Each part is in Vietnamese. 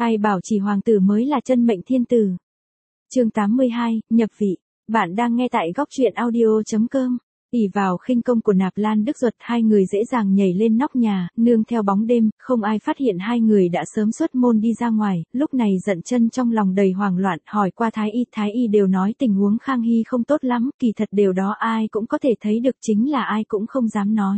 Ai bảo chỉ hoàng tử mới là chân mệnh thiên tử. Chương 82, nhập vị. Bạn đang nghe tại góc truyện audio.com. Ỷ vào khinh công của Nạp Lan Đức Duật, hai người dễ dàng nhảy lên nóc nhà, nương theo bóng đêm, không ai phát hiện hai người đã sớm xuất môn đi ra ngoài. Lúc này Dận Chân trong lòng đầy hoảng loạn, hỏi qua thái y đều nói tình huống Khang Hy không tốt lắm, kỳ thật điều đó ai cũng có thể thấy được, chính là ai cũng không dám nói.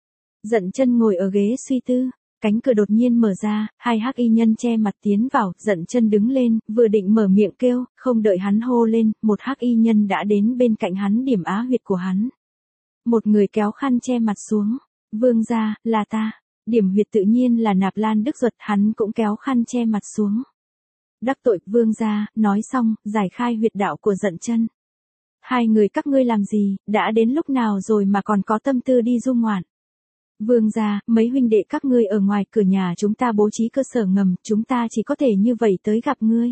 Dận Chân ngồi ở ghế suy tư. Cánh cửa đột nhiên mở ra, hai hắc y nhân che mặt tiến vào, Dận Chân đứng lên, vừa định mở miệng kêu, không đợi hắn hô lên, một hắc y nhân đã đến bên cạnh hắn điểm á huyệt của hắn. Một người kéo khăn che mặt xuống, vương gia, là ta. Điểm huyệt tự nhiên là Nạp Lan Đức Duật, hắn cũng kéo khăn che mặt xuống. Đắc tội, vương gia, nói xong, giải khai huyệt đạo của Dận Chân. Hai người các ngươi làm gì, đã đến lúc nào rồi mà còn có tâm tư đi du ngoạn. Vương gia, mấy huynh đệ các ngươi ở ngoài cửa nhà chúng ta bố trí cơ sở ngầm, chúng ta chỉ có thể như vậy tới gặp ngươi.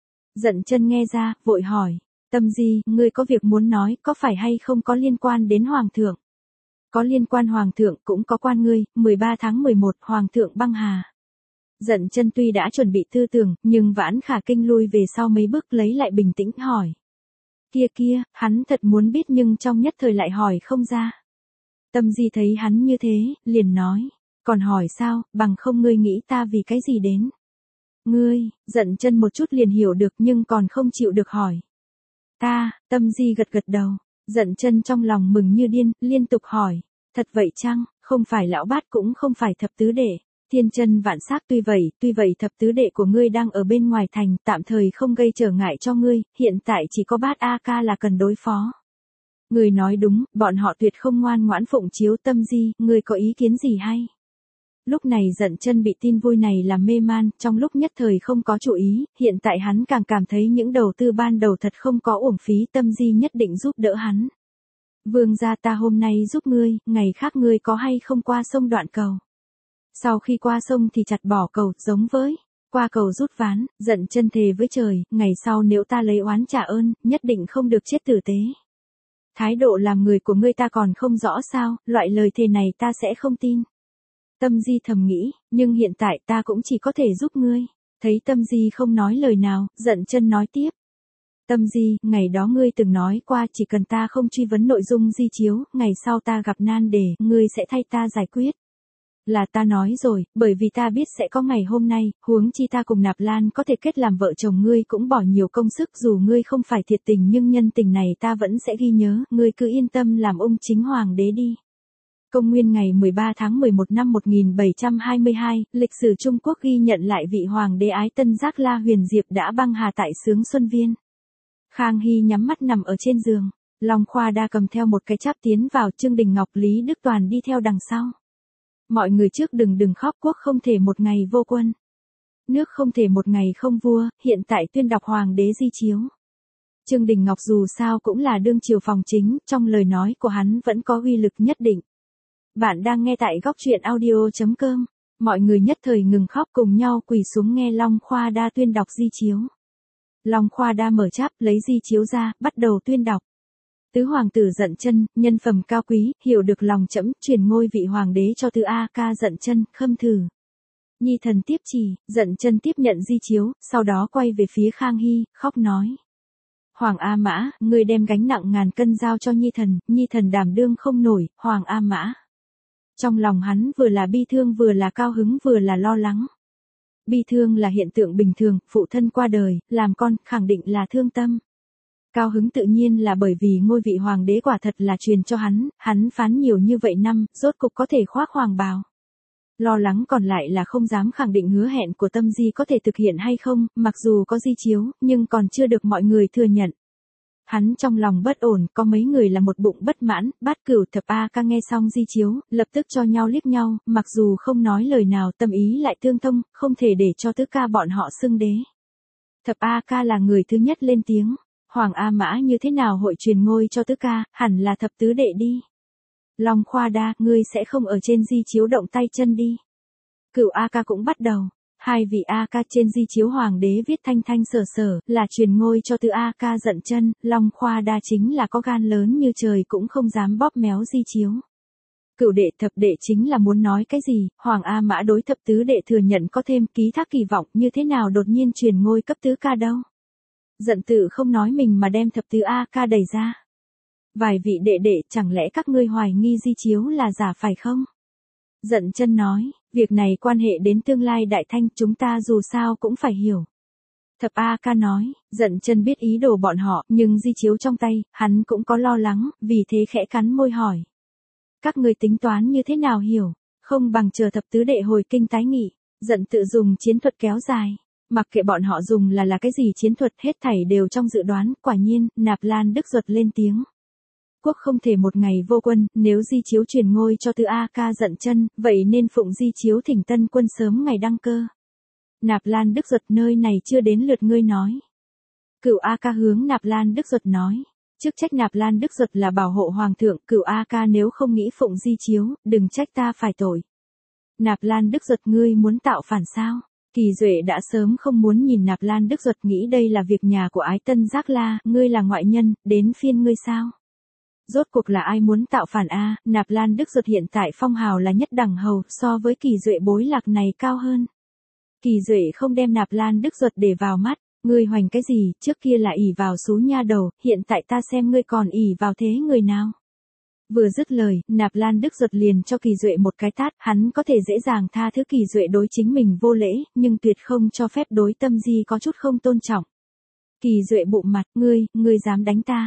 Dận Chân nghe ra, vội hỏi, Tâm Di, ngươi có việc muốn nói, có phải hay không có liên quan đến Hoàng thượng? Có liên quan Hoàng thượng, cũng có quan ngươi. 13 tháng 11, Hoàng thượng băng hà. Dận Chân tuy đã chuẩn bị tư tưởng, nhưng Vãn Khả Kinh lui về sau mấy bước lấy lại bình tĩnh hỏi. Kia, hắn thật muốn biết nhưng trong nhất thời lại hỏi không ra. Tâm Di thấy hắn như thế, liền nói, còn hỏi sao, bằng không ngươi nghĩ ta vì cái gì đến. Ngươi, Dận Chân một chút liền hiểu được nhưng còn không chịu được hỏi. Ta, Tâm Di gật đầu, Dận Chân trong lòng mừng như điên, liên tục hỏi, thật vậy chăng, không phải lão bát cũng không phải thập tứ đệ, thiên chân vạn sắc, tuy vậy thập tứ đệ của ngươi đang ở bên ngoài thành, tạm thời không gây trở ngại cho ngươi, hiện tại chỉ có bát A Ca là cần đối phó. Người nói đúng, bọn họ tuyệt không ngoan ngoãn phụng chiếu. Tâm Di, người có ý kiến gì hay? Lúc này Dận Chân bị tin vui này làm mê man, trong lúc nhất thời không có chủ ý, hiện tại hắn càng cảm thấy những đầu tư ban đầu thật không có uổng phí. Tâm Di nhất định giúp đỡ hắn. Vương gia, ta hôm nay giúp ngươi, ngày khác ngươi có hay không qua sông đoạn cầu? Sau khi qua sông thì chặt bỏ cầu, giống với qua cầu rút ván. Dận Chân thề với trời, ngày sau nếu ta lấy oán trả ơn, nhất định không được chết tử tế. Thái độ làm người của ngươi ta còn không rõ sao, loại lời thề này ta sẽ không tin. Tâm Di thầm nghĩ, nhưng hiện tại ta cũng chỉ có thể giúp ngươi. Thấy Tâm Di không nói lời nào, Dận Chân nói tiếp. Tâm Di, ngày đó ngươi từng nói qua chỉ cần ta không truy vấn nội dung di chiếu, ngày sau ta gặp nan đề, ngươi sẽ thay ta giải quyết. Là ta nói rồi, bởi vì ta biết sẽ có ngày hôm nay, huống chi ta cùng Nạp Lan có thể kết làm vợ chồng, ngươi cũng bỏ nhiều công sức, dù ngươi không phải thiệt tình nhưng nhân tình này ta vẫn sẽ ghi nhớ, ngươi cứ yên tâm làm ung chính hoàng đế đi. Công nguyên ngày 13 tháng 11 năm 1722, lịch sử Trung Quốc ghi nhận lại vị hoàng đế ái tân Giác La Huyền Diệp đã băng hà tại Sướng Xuân Viên. Khang Hy nhắm mắt nằm ở trên giường, Long Khoa Đa cầm theo một cái cháp tiến vào, Trương Đình Ngọc, Lý Đức Toàn đi theo đằng sau. Mọi người trước đừng khóc, quốc không thể một ngày vô quân. Nước không thể một ngày không vua, hiện tại tuyên đọc hoàng đế di chiếu. Trương Đình Ngọc dù sao cũng là đương triều phòng chính, trong lời nói của hắn vẫn có uy lực nhất định. Bạn đang nghe tại góc truyện audio.com. Mọi người nhất thời ngừng khóc, cùng nhau quỳ xuống nghe Long Khoa Đa tuyên đọc di chiếu. Long Khoa Đa mở cháp, lấy di chiếu ra, bắt đầu tuyên đọc. Tứ hoàng tử Dận Chân, nhân phẩm cao quý, hiểu được lòng trẫm, truyền ngôi vị hoàng đế cho tứ A Ca Dận Chân, khâm thử. Nhi thần tiếp chỉ. Dận Chân tiếp nhận di chiếu, sau đó quay về phía Khang Hy, khóc nói. Hoàng A Mã, ngươi đem gánh nặng ngàn cân giao cho Nhi thần đảm đương không nổi, Hoàng A Mã. Trong lòng hắn vừa là bi thương vừa là cao hứng vừa là lo lắng. Bi thương là hiện tượng bình thường, phụ thân qua đời, làm con, khẳng định là thương tâm. Cao hứng tự nhiên là bởi vì ngôi vị hoàng đế quả thật là truyền cho hắn phán nhiều như vậy năm, rốt cục có thể khoác hoàng bào. Lo lắng còn lại là không dám khẳng định hứa hẹn của Tâm Di có thể thực hiện hay không, mặc dù có di chiếu, nhưng còn chưa được mọi người thừa nhận. Hắn trong lòng bất ổn, có mấy người là một bụng bất mãn. Bát Cửu, Thập A Ca nghe xong di chiếu, lập tức cho nhau liếc nhau, mặc dù không nói lời nào, tâm ý lại tương thông, không thể để cho tứ ca bọn họ xưng đế. Thập A Ca là người thứ nhất lên tiếng. Hoàng A Mã như thế nào hội truyền ngôi cho tứ ca, hẳn là thập tứ đệ đi. Long Khoa Đa, ngươi sẽ không ở trên di chiếu động tay chân đi. Cửu A Ca cũng bắt đầu. Hai vị A Ca trên di chiếu hoàng đế viết thanh thanh sở sở, là truyền ngôi cho tứ A Ca Dận Chân. Long Khoa Đa chính là có gan lớn như trời cũng không dám bóp méo di chiếu. Cửu đệ thập đệ chính là muốn nói cái gì, Hoàng A Mã đối thập tứ đệ thừa nhận có thêm ký thác kỳ vọng như thế nào đột nhiên truyền ngôi cấp tứ ca đâu. Giận tự không nói mình mà đem thập tứ A ca đẩy ra. Vài vị đệ đệ chẳng lẽ các ngươi hoài nghi Di Chiếu là giả phải không? Giận chân nói, việc này quan hệ đến tương lai đại thanh chúng ta dù sao cũng phải hiểu. Thập A ca nói, giận chân biết ý đồ bọn họ nhưng Di Chiếu trong tay, hắn cũng có lo lắng, vì thế khẽ cắn môi hỏi. Các ngươi tính toán như thế nào hiểu, không bằng chờ thập tứ đệ hồi kinh tái nghị, giận tự dùng chiến thuật kéo dài. Mặc kệ bọn họ dùng là cái gì chiến thuật hết thảy đều trong dự đoán, quả nhiên, Nạp Lan Đức Duật lên tiếng. Quốc không thể một ngày vô quân, nếu Di Chiếu truyền ngôi cho Tư A Ca giận chân, vậy nên phụng Di Chiếu thỉnh tân quân sớm ngày đăng cơ. Nạp Lan Đức Duật nơi này chưa đến lượt ngươi nói. Cửu A Ca hướng Nạp Lan Đức Duật nói. Chức trách Nạp Lan Đức Duật là bảo hộ hoàng thượng, Cửu A Ca nếu không nghĩ phụng Di Chiếu, đừng trách ta phải tội. Nạp Lan Đức Duật ngươi muốn tạo phản sao? Kỳ Duệ đã sớm không muốn nhìn Nạp Lan Đức Duật nghĩ đây là việc nhà của Ái Tân Giác La, ngươi là ngoại nhân, đến phiên ngươi sao? Rốt cuộc là ai muốn tạo phản a? Nạp Lan Đức Duật hiện tại phong hào là nhất đẳng hầu, so với Kỳ Duệ bối lạc này cao hơn. Kỳ Duệ không đem Nạp Lan Đức Duật để vào mắt, ngươi hoành cái gì, trước kia là ỷ vào xú nha đầu, hiện tại ta xem ngươi còn ỷ vào thế người nào. Vừa dứt lời, Nạp Lan Đức Duật liền cho Kỳ Duệ một cái tát, hắn có thể dễ dàng tha thứ Kỳ Duệ đối chính mình vô lễ, nhưng tuyệt không cho phép đối Tâm Di có chút không tôn trọng. Kỳ Duệ bụng mặt, ngươi dám đánh ta?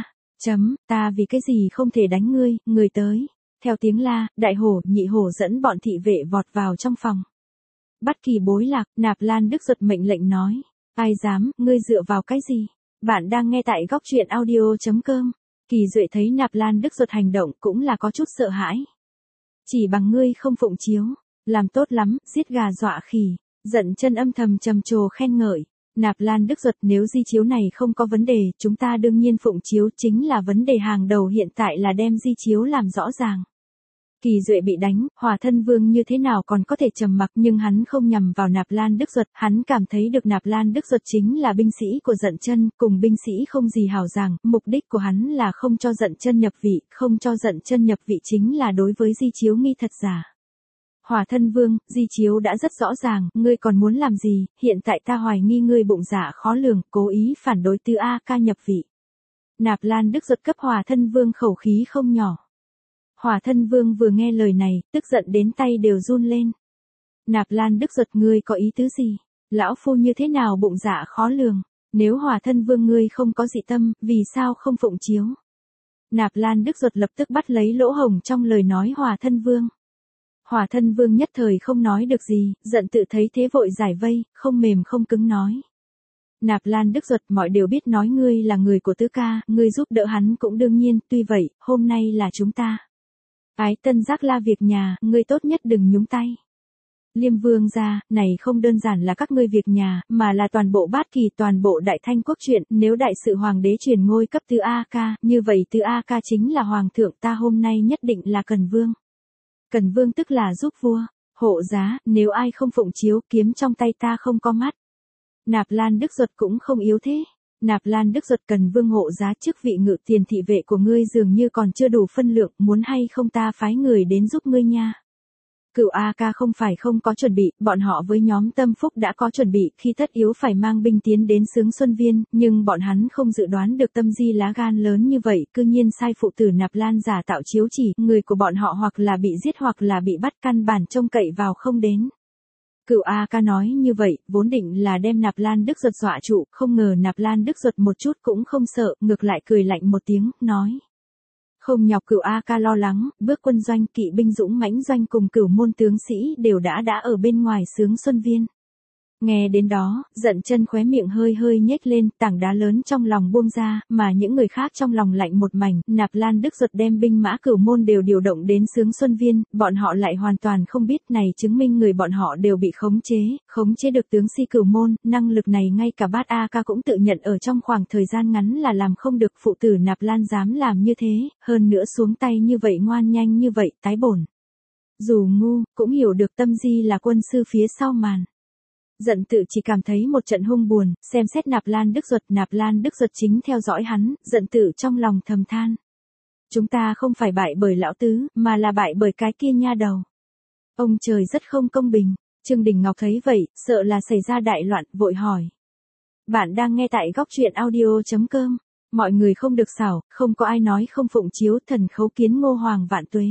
Ta vì cái gì không thể đánh ngươi, người tới. Theo tiếng la, đại hổ, nhị hổ dẫn bọn thị vệ vọt vào trong phòng. Bắt Kỳ bối lạc, Nạp Lan Đức Duật mệnh lệnh nói. Ai dám, ngươi dựa vào cái gì? Bạn đang nghe tại góc truyện audio.com. Kỳ Duệ thấy Nạp Lan Đức Duật hành động cũng là có chút sợ hãi. Chỉ bằng ngươi không phụng chiếu, làm tốt lắm, giết gà dọa khỉ, giận chân âm thầm trầm trồ khen ngợi. Nạp Lan Đức Duật nếu Di Chiếu này không có vấn đề, chúng ta đương nhiên phụng chiếu chính là vấn đề hàng đầu hiện tại là đem Di Chiếu làm rõ ràng. Kỳ Duệ bị đánh, Hòa Thân Vương như thế nào còn có thể trầm mặc nhưng hắn không nhằm vào Nạp Lan Đức Duật, hắn cảm thấy được Nạp Lan Đức Duật chính là binh sĩ của giận chân, cùng binh sĩ không gì hào giảng, mục đích của hắn là không cho giận chân nhập vị, không cho giận chân nhập vị chính là đối với Di Chiếu nghi thật giả. Hòa Thân Vương, Di Chiếu đã rất rõ ràng, ngươi còn muốn làm gì, hiện tại ta hoài nghi ngươi bụng dạ khó lường, cố ý phản đối Tư A Ca nhập vị. Nạp Lan Đức Duật cấp Hòa Thân Vương khẩu khí không nhỏ. Hòa Thân Vương vừa nghe lời này, tức giận đến tay đều run lên. Nạp Lan Đức Duật ngươi có ý tứ gì? Lão phu như thế nào bụng dạ khó lường? Nếu Hòa Thân Vương ngươi không có dị tâm, vì sao không phụng chiếu? Nạp Lan Đức Duật lập tức bắt lấy lỗ hổng trong lời nói Hòa Thân Vương. Hòa Thân Vương nhất thời không nói được gì, giận tự thấy thế vội giải vây, không mềm không cứng nói. Nạp Lan Đức Duật mọi đều biết nói ngươi là người của tứ ca, ngươi giúp đỡ hắn cũng đương nhiên, tuy vậy, hôm nay là chúng ta. Ái Tân Giác La việc nhà, ngươi tốt nhất đừng nhúng tay. Liêm Vương gia, này không đơn giản là các ngươi việc nhà, mà là toàn bộ bát kỳ toàn bộ đại thanh quốc chuyện, nếu đại sự hoàng đế truyền ngôi cấp Tư A Ca, như vậy Tư A Ca chính là hoàng thượng ta hôm nay nhất định là Cần Vương. Cần Vương tức là giúp vua, hộ giá, nếu ai không phụng chiếu kiếm trong tay ta không có mắt. Nạp Lan Đức Duật cũng không yếu thế. Nạp Lan Đức Duật Cần Vương hộ giá chức vị ngự tiền thị vệ của ngươi dường như còn chưa đủ phân lượng, muốn hay không ta phái người đến giúp ngươi nha. Cửu A Ca không phải không có chuẩn bị, bọn họ với nhóm Tâm Phúc đã có chuẩn bị, khi tất yếu phải mang binh tiến đến Sướng Xuân Viên, nhưng bọn hắn không dự đoán được Tâm Di lá gan lớn như vậy, cư nhiên sai phụ tử Nạp Lan giả tạo chiếu chỉ, người của bọn họ hoặc là bị giết hoặc là bị bắt, căn bản trông cậy vào không đến. Cửu A Ca nói như vậy, vốn định là đem Nạp Lan Đức Duật dọa trụ, không ngờ Nạp Lan Đức Duật một chút cũng không sợ, ngược lại cười lạnh một tiếng, nói. Không nhọc Cửu A Ca lo lắng, bước quân doanh kỵ binh dũng mãnh doanh cùng Cửu môn tướng sĩ đều đã ở bên ngoài Sướng Xuân Viên. Nghe đến đó, giận chân khóe miệng hơi hơi nhếch lên, tảng đá lớn trong lòng buông ra, mà những người khác trong lòng lạnh một mảnh, Nạp Lan Đức Duật đem binh mã Cửu môn đều điều động đến Sướng Xuân Viên, bọn họ lại hoàn toàn không biết, này chứng minh người bọn họ đều bị khống chế được tướng si Cửu môn, năng lực này ngay cả Bát A Ca cũng tự nhận ở trong khoảng thời gian ngắn là làm không được, phụ tử Nạp Lan dám làm như thế, hơn nữa xuống tay như vậy ngoan nhanh như vậy, tái bổn. Dù ngu, cũng hiểu được Tâm Di là quân sư phía sau màn. Giận tự chỉ cảm thấy một trận hung buồn, xem xét Nạp Lan Đức Duật chính theo dõi hắn, giận tự trong lòng thầm than. Chúng ta không phải bại bởi lão tứ, mà là bại bởi cái kia nha đầu. Ông trời rất không công bình. Trương Đình Ngọc thấy vậy, sợ là xảy ra đại loạn, vội hỏi. Bạn đang nghe tại góc truyện audio.com. Mọi người không được xảo, không có ai nói không phụng chiếu, thần khấu kiến Ngô Hoàng vạn tuế.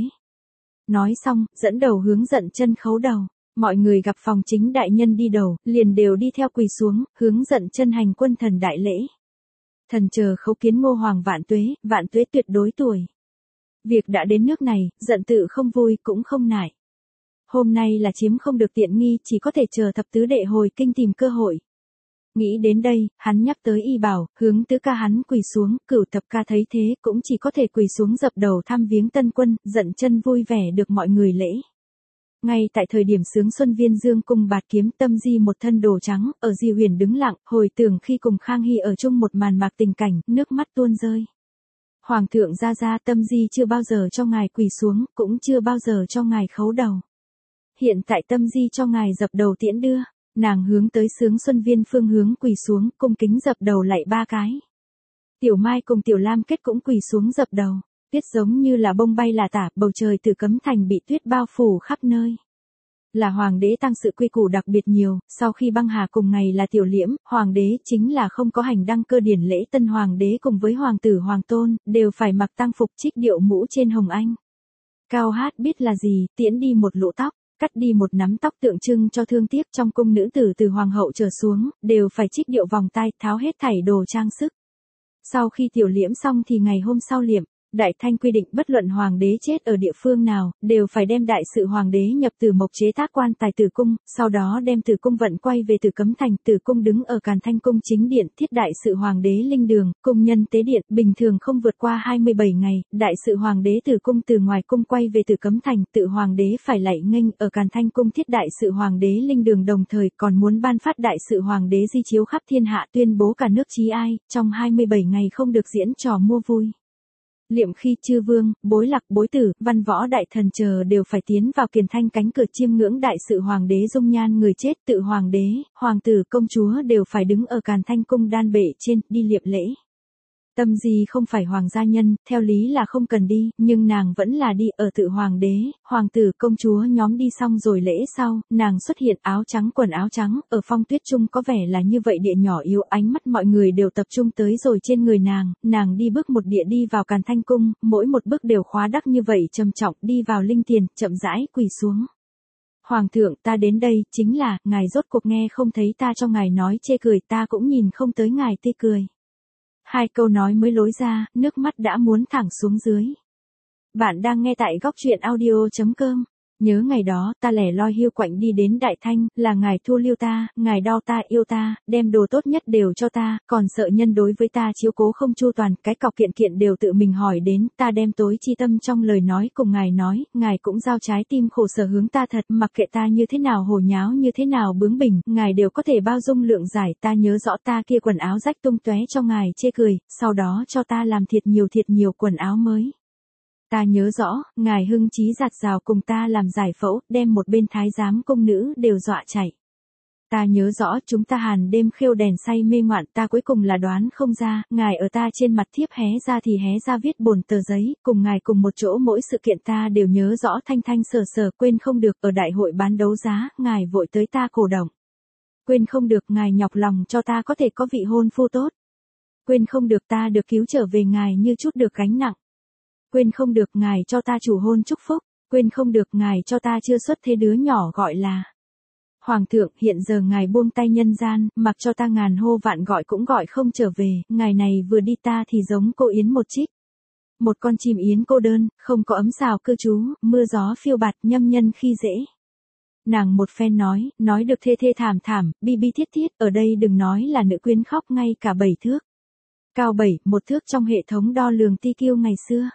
Nói xong, dẫn đầu hướng Dận Chân khấu đầu. Mọi người gặp phòng chính đại nhân đi đầu, liền đều đi theo quỳ xuống, hướng Dận Chân hành quân thần đại lễ. Thần chờ khấu kiến Ngô Hoàng vạn tuế tuyệt đối tuổi. Việc đã đến nước này, Dận tự không vui cũng không nại. Hôm nay là chiếm không được tiện nghi, chỉ có thể chờ thập tứ đệ hồi kinh tìm cơ hội. Nghĩ đến đây, hắn nhắc tới y bảo, hướng tứ ca hắn quỳ xuống, Cửu thập ca thấy thế cũng chỉ có thể quỳ xuống dập đầu thăm viếng tân quân, Dận Chân vui vẻ được mọi người lễ. Ngay tại thời điểm sướng xuân viên dương cung bạt kiếm, Tâm Di một thân đồ trắng, ở Di Huyền đứng lặng, hồi tưởng khi cùng Khang Hy ở chung một màn mạc tình cảnh, nước mắt tuôn rơi. Hoàng thượng ra Tâm Di chưa bao giờ cho ngài quỳ xuống, cũng chưa bao giờ cho ngài khấu đầu. Hiện tại Tâm Di cho ngài dập đầu tiễn đưa, nàng hướng tới sướng xuân viên phương hướng quỳ xuống, cung kính dập đầu lạy 3 cái. Tiểu Mai cùng Tiểu Lam Kết cũng quỳ xuống dập đầu, tuyết giống như là bông bay là tả, bầu trời Tử Cấm Thành bị tuyết bao phủ khắp nơi. Là hoàng đế tăng sự quy củ đặc biệt nhiều, sau khi băng hà cùng ngày là tiểu liễm, hoàng đế chính là không có hành đăng cơ điển lễ, tân hoàng đế cùng với hoàng tử hoàng tôn, đều phải mặc tang phục trích điệu mũ trên hồng anh. Cao hát biết là gì, tiễn đi một lũ tóc, cắt đi một nắm tóc tượng trưng cho thương tiếc, trong cung nữ tử từ hoàng hậu trở xuống, đều phải trích điệu vòng tai, tháo hết thảy đồ trang sức. Sau khi tiểu liễm xong thì ngày hôm sau liệm. Đại Thanh quy định bất luận hoàng đế chết ở địa phương nào, đều phải đem đại sự hoàng đế nhập Tử Mộc chế tác quan tài Tử cung, sau đó đem Tử cung vận quay về Tử Cấm Thành, Tử cung đứng ở Càn Thanh cung chính điện, thiết đại sự hoàng đế linh đường, cung nhân tế điện, bình thường không vượt qua 27 ngày, đại sự hoàng đế Tử cung từ ngoài cung quay về Tử Cấm Thành, tự hoàng đế phải lạy nghênh ở Càn Thanh cung thiết đại sự hoàng đế linh đường, đồng thời còn muốn ban phát đại sự hoàng đế di chiếu khắp thiên hạ, tuyên bố cả nước chí ai, trong 27 ngày không được diễn trò mua vui. Liệm khi chư vương, bối lạc, bối tử, văn võ đại thần chờ đều phải tiến vào Kiền Thanh cánh cửa chiêm ngưỡng đại sự hoàng đế dung nhan người chết, tự hoàng đế, hoàng tử, công chúa đều phải đứng ở Càn Thanh cung đan bệ trên, đi liệm lễ. Tâm Di không phải hoàng gia nhân, theo lý là không cần đi, nhưng nàng vẫn là đi, ở tự hoàng đế, hoàng tử, công chúa nhóm đi xong rồi lễ sau, nàng xuất hiện áo trắng quần áo trắng, ở phong tuyết trung có vẻ là như vậy địa nhỏ yếu, ánh mắt mọi người đều tập trung tới rồi trên người nàng đi bước một địa đi vào Càn Thanh cung, mỗi một bước đều khóa đắc như vậy trầm trọng, đi vào linh tiền, chậm rãi quỳ xuống. Hoàng thượng, ta đến đây, chính là, ngài rốt cuộc nghe không thấy ta cho ngài nói chê cười, ta cũng nhìn không tới ngài tê cười. 2 câu nói mới lối ra, nước mắt đã muốn thẳng xuống dưới. Bạn đang nghe tại góc truyện audio.com. Nhớ ngày đó, ta lẻ loi hiu quạnh đi đến Đại Thanh, là ngài thu lưu ta, ngài đau ta yêu ta, đem đồ tốt nhất đều cho ta, còn sợ nhân đối với ta chiếu cố không chu toàn, cái cọc kiện kiện đều tự mình hỏi đến, ta đem tối chi tâm trong lời nói cùng ngài nói, ngài cũng giao trái tim khổ sở hướng ta thật, mặc kệ ta như thế nào hồ nháo như thế nào bướng bỉnh, ngài đều có thể bao dung lượng giải, ta nhớ rõ ta kia quần áo rách tung tóe cho ngài chê cười, sau đó cho ta làm thiệt nhiều quần áo mới. Ta nhớ rõ, ngài hưng chí giạt rào cùng ta làm giải phẫu, đem một bên thái giám cung nữ đều dọa chạy. Ta nhớ rõ chúng ta hàn đêm khêu đèn say mê ngoạn, ta cuối cùng là đoán không ra, ngài ở ta trên mặt thiếp hé ra thì hé ra viết bồn tờ giấy, cùng ngài cùng một chỗ mỗi sự kiện ta đều nhớ rõ thanh thanh sờ quên không được, ở đại hội bán đấu giá, ngài vội tới ta cổ động. Quên không được ngài nhọc lòng cho ta có thể có vị hôn phu tốt. Quên không được ta được cứu trở về ngài như chút được gánh nặng. Quên không được ngài cho ta chủ hôn chúc phúc, quên không được ngài cho ta chưa xuất thế đứa nhỏ gọi là. Hoàng thượng, hiện giờ ngài buông tay nhân gian, mặc cho ta ngàn hô vạn gọi cũng gọi không trở về, ngài này vừa đi ta thì giống cô yến một trích. Một con chim yến cô đơn, không có ấm xào cư trú, mưa gió phiêu bạt nhâm nhân khi dễ. Nàng một phen nói được thê thảm, bi thiết, ở đây đừng nói là nữ quyến khóc, ngay cả 7 thước. Cao 1 thước trong hệ thống đo lường TQ ngày xưa.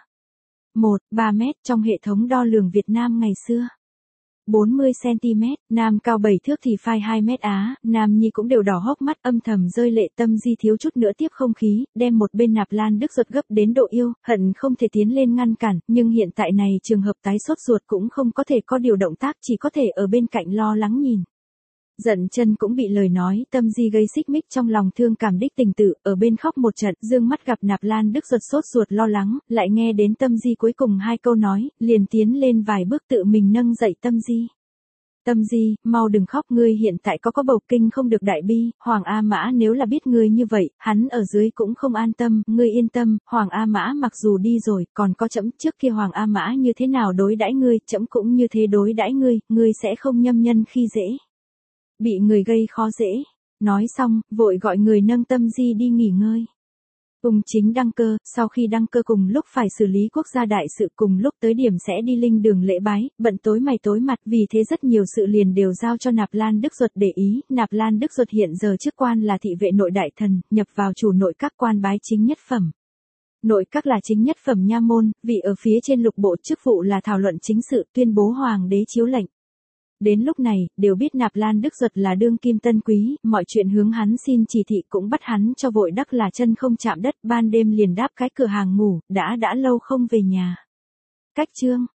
3 mét trong hệ thống đo lường Việt Nam ngày xưa. 40 cm, nam cao 7 thước thì phai 2 mét Á, nam nhi cũng đều đỏ hốc mắt âm thầm rơi lệ, Tâm Di thiếu chút nữa tiếp không khí, đem một bên Nạp Lan Đức Duật gấp đến độ yêu, hận không thể tiến lên ngăn cản, nhưng hiện tại này trường hợp tái sốt ruột cũng không có thể có điều động tác, chỉ có thể ở bên cạnh lo lắng nhìn. Giận chân cũng bị lời nói Tâm Di gây xích mích trong lòng thương cảm đích tình tự, ở bên khóc một trận, dương mắt gặp Nạp Lan Đức Duật sốt ruột lo lắng, lại nghe đến Tâm Di cuối cùng hai câu nói, liền tiến lên vài bước tự mình nâng dậy Tâm Di. Tâm Di, mau đừng khóc, ngươi hiện tại có bầu kinh không được đại bi, Hoàng A Mã nếu là biết ngươi như vậy, hắn ở dưới cũng không an tâm, ngươi yên tâm, Hoàng A Mã mặc dù đi rồi, còn có trẫm, trước kia Hoàng A Mã như thế nào đối đãi ngươi, trẫm cũng như thế đối đãi ngươi sẽ không nhâm nhân khi dễ. Bị người gây khó dễ. Nói xong, vội gọi người nâng Tâm Di đi nghỉ ngơi. Ung Chính đăng cơ, sau khi đăng cơ cùng lúc phải xử lý quốc gia đại sự, cùng lúc tới điểm sẽ đi linh đường lễ bái, bận tối mày tối mặt, vì thế rất nhiều sự liền đều giao cho Nạp Lan Đức Duật để ý. Nạp Lan Đức Duật hiện giờ chức quan là thị vệ nội đại thần, nhập vào chủ nội các, quan bái chính nhất phẩm. Nội các là chính nhất phẩm nha môn, vị ở phía trên lục bộ, chức vụ là thảo luận chính sự, tuyên bố hoàng đế chiếu lệnh. Đến lúc này, đều biết Nạp Lan Đức Duật là đương kim tân quý, mọi chuyện hướng hắn xin chỉ thị cũng bắt hắn cho vội đắc là chân không chạm đất, ban đêm liền đáp cái cửa hàng ngủ, đã lâu không về nhà. Cách chương